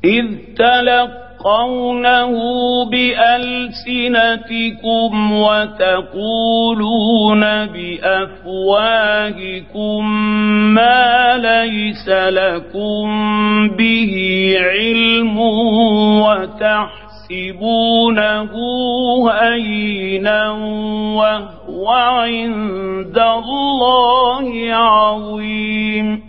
إذ تلقونه بألسنتكم وتقولون بأفواهكم ما ليس لكم به علم وتحسبونه هينا وهو عند الله عظيم